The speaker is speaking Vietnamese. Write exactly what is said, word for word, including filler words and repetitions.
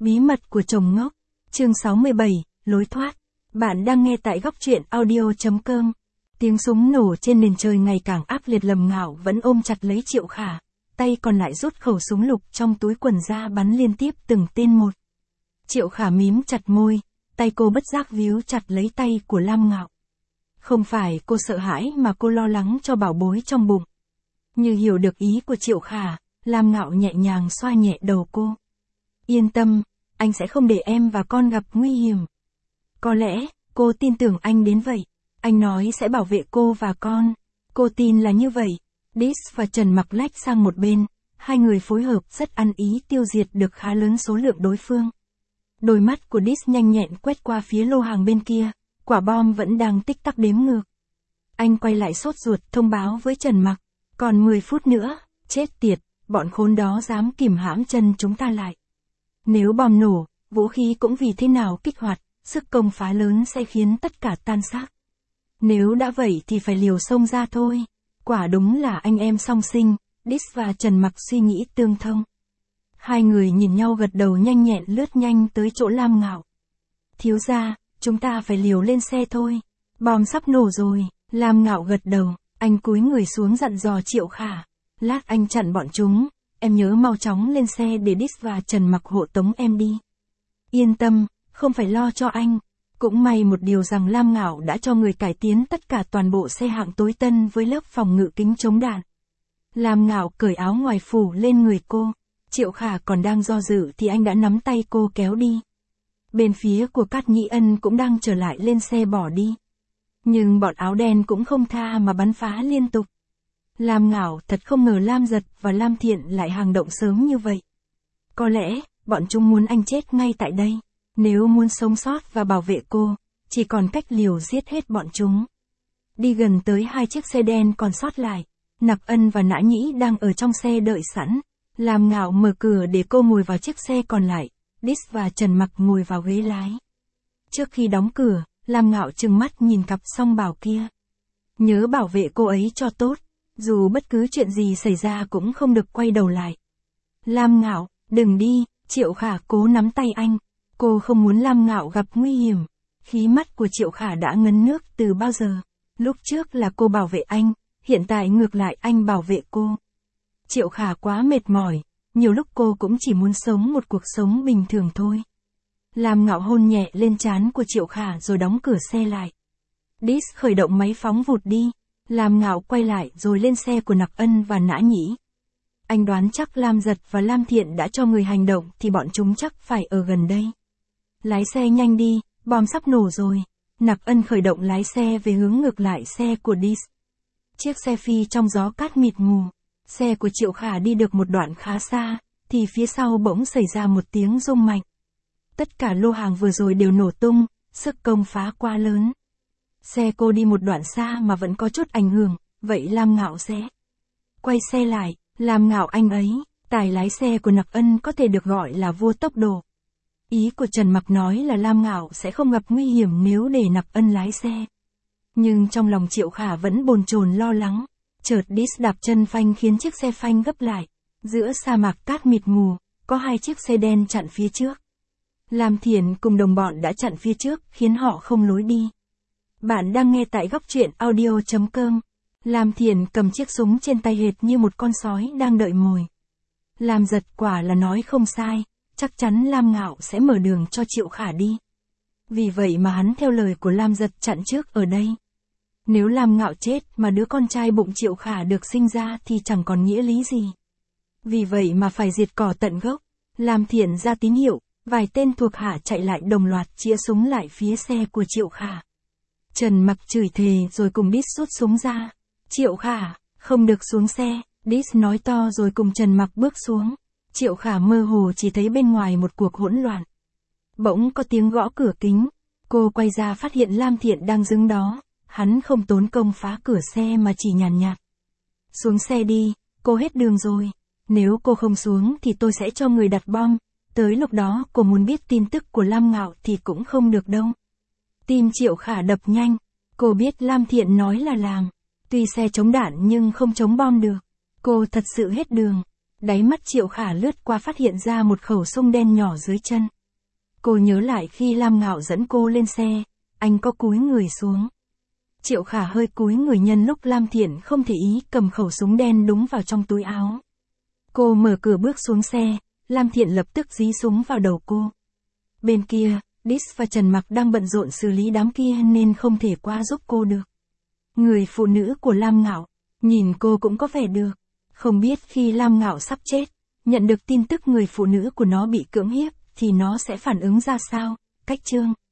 Bí mật của chồng ngốc. Chương sáu mươi bảy, lối thoát. Bạn đang nghe tại góc truyện audio chấm com. Tiếng súng nổ trên nền trời ngày càng ác liệt. Lâm Ngạo vẫn ôm chặt lấy Triệu Khả, tay còn lại rút khẩu súng lục trong túi quần ra bắn liên tiếp từng tên một. Triệu Khả mím chặt môi, tay cô bất giác víu chặt lấy tay của Lam Ngạo. Không phải cô sợ hãi mà cô lo lắng cho bảo bối trong bụng. Như hiểu được ý của Triệu Khả, Lam Ngạo nhẹ nhàng xoa nhẹ đầu cô. Yên tâm, anh sẽ không để em và con gặp nguy hiểm. Có lẽ, cô tin tưởng anh đến vậy. Anh nói sẽ bảo vệ cô và con. Cô tin là như vậy. Dis và Trần Mặc lách sang một bên. Hai người phối hợp rất ăn ý tiêu diệt được khá lớn số lượng đối phương. Đôi mắt của Dis nhanh nhẹn quét qua phía lô hàng bên kia. Quả bom vẫn đang tích tắc đếm ngược. Anh quay lại sốt ruột thông báo với Trần Mặc. Còn mười phút nữa, chết tiệt, bọn khốn đó dám kìm hãm chân chúng ta lại. Nếu bom nổ, vũ khí cũng vì thế nào kích hoạt, sức công phá lớn sẽ khiến tất cả tan xác. Nếu đã vậy thì phải liều xông ra thôi. Quả đúng là anh em song sinh, Dis và Trần Mặc suy nghĩ tương thông. Hai người nhìn nhau gật đầu nhanh nhẹn lướt nhanh tới chỗ Lam Ngạo. Thiếu gia, chúng ta phải liều lên xe thôi. Bom sắp nổ rồi. Lam Ngạo gật đầu, anh cúi người xuống dặn dò Triệu Khả. Lát anh chặn bọn chúng, em nhớ mau chóng lên xe để Dis và Trần Mặc hộ tống em đi. Yên tâm, không phải lo cho anh. Cũng may một điều rằng Lam Ngạo đã cho người cải tiến tất cả toàn bộ xe hạng tối tân với lớp phòng ngự kính chống đạn. Lam Ngạo cởi áo ngoài phủ lên người cô. Triệu Khả còn đang do dự thì anh đã nắm tay cô kéo đi. Bên phía của Cát Nhĩ Ân cũng đang trở lại lên xe bỏ đi. Nhưng bọn áo đen cũng không tha mà bắn phá liên tục. Lam Ngạo thật không ngờ Lam Giật và Lam Thiện lại hành động sớm như vậy. Có lẽ, bọn chúng muốn anh chết ngay tại đây. Nếu muốn sống sót và bảo vệ cô, chỉ còn cách liều giết hết bọn chúng. Đi gần tới hai chiếc xe đen còn sót lại. Nặc Ân và Nã Nhĩ đang ở trong xe đợi sẵn. Lam Ngạo mở cửa để cô ngồi vào chiếc xe còn lại. Dis và Trần Mặc ngồi vào ghế lái. Trước khi đóng cửa, Lam Ngạo trừng mắt nhìn cặp song bảo kia. Nhớ bảo vệ cô ấy cho tốt. Dù bất cứ chuyện gì xảy ra cũng không được quay đầu lại. Lam Ngạo, đừng đi. Triệu Khả cố nắm tay anh. Cô không muốn Lam Ngạo gặp nguy hiểm. Khí mắt của Triệu Khả đã ngấn nước từ bao giờ. Lúc trước là cô bảo vệ anh, hiện tại ngược lại anh bảo vệ cô. Triệu Khả quá mệt mỏi, nhiều lúc cô cũng chỉ muốn sống một cuộc sống bình thường thôi. Lam Ngạo hôn nhẹ lên trán của Triệu Khả rồi đóng cửa xe lại. Dis khởi động máy phóng vụt đi. Lam Ngạo quay lại rồi lên xe của Nặc Ân và Nã Nhĩ. Anh đoán chắc Lam Giật và Lam Thiện đã cho người hành động thì bọn chúng chắc phải ở gần đây. Lái xe nhanh đi, bom sắp nổ rồi. Nặc Ân khởi động lái xe về hướng ngược lại xe của Dis. Chiếc xe phi trong gió cát mịt mù. Xe của Triệu Khả đi được một đoạn khá xa, thì phía sau bỗng xảy ra một tiếng rung mạnh. Tất cả lô hàng vừa rồi đều nổ tung, sức công phá quá lớn. Xe cô đi một đoạn xa mà vẫn có chút ảnh hưởng, vậy Lam Ngạo sẽ quay xe lại. Lam Ngạo anh ấy, tài lái xe của Nặc Ân có thể được gọi là vua tốc độ. Ý của Trần Mặc nói là Lam Ngạo sẽ không gặp nguy hiểm nếu để Nặc Ân lái xe. Nhưng trong lòng Triệu Khả vẫn bồn chồn lo lắng. Chợt Dis đạp chân phanh khiến chiếc xe phanh gấp lại. Giữa sa mạc cát mịt mù, có hai chiếc xe đen chặn phía trước. Lam Thiện cùng đồng bọn đã chặn phía trước khiến họ không lối đi. Bạn đang nghe tại góc truyện audio chấm com. Lam Thiện cầm chiếc súng trên tay hệt như một con sói đang đợi mồi. Lam Giật quả là nói không sai, chắc chắn Lam Ngạo sẽ mở đường cho Triệu Khả đi. Vì vậy mà hắn theo lời của Lam Giật chặn trước ở đây. Nếu Lam Ngạo chết mà đứa con trai bụng Triệu Khả được sinh ra thì chẳng còn nghĩa lý gì. Vì vậy mà phải diệt cỏ tận gốc. Lam Thiện ra tín hiệu, vài tên thuộc hạ chạy lại đồng loạt chĩa súng lại phía xe của Triệu Khả. Trần Mặc chửi thề rồi cùng Dis rút súng ra. Triệu Khả, không được xuống xe. Dis nói to rồi cùng Trần Mặc bước xuống. Triệu Khả mơ hồ chỉ thấy bên ngoài một cuộc hỗn loạn. Bỗng có tiếng gõ cửa kính. Cô quay ra phát hiện Lam Thiện đang đứng đó. Hắn không tốn công phá cửa xe mà chỉ nhàn nhạt. Xuống xe đi, cô hết đường rồi. Nếu cô không xuống thì tôi sẽ cho người đặt bom. Tới lúc đó cô muốn biết tin tức của Lam Ngạo thì cũng không được đâu. Tim Triệu Khả đập nhanh. Cô biết Lam Thiện nói là làm. Tuy xe chống đạn nhưng không chống bom được. Cô thật sự hết đường. Đáy mắt Triệu Khả lướt qua phát hiện ra một khẩu súng đen nhỏ dưới chân. Cô nhớ lại khi Lam Ngạo dẫn cô lên xe, anh có cúi người xuống. Triệu Khả hơi cúi người nhân lúc Lam Thiện không thể ý cầm khẩu súng đen đúng vào trong túi áo. Cô mở cửa bước xuống xe, Lam Thiện lập tức dí súng vào đầu cô. Bên kia, Dis và Trần Mặc đang bận rộn xử lý đám kia nên không thể qua giúp cô được. Người phụ nữ của Lam Ngạo, nhìn cô cũng có vẻ được. Không biết khi Lam Ngạo sắp chết, nhận được tin tức người phụ nữ của nó bị cưỡng hiếp, thì nó sẽ phản ứng ra sao? Cách chương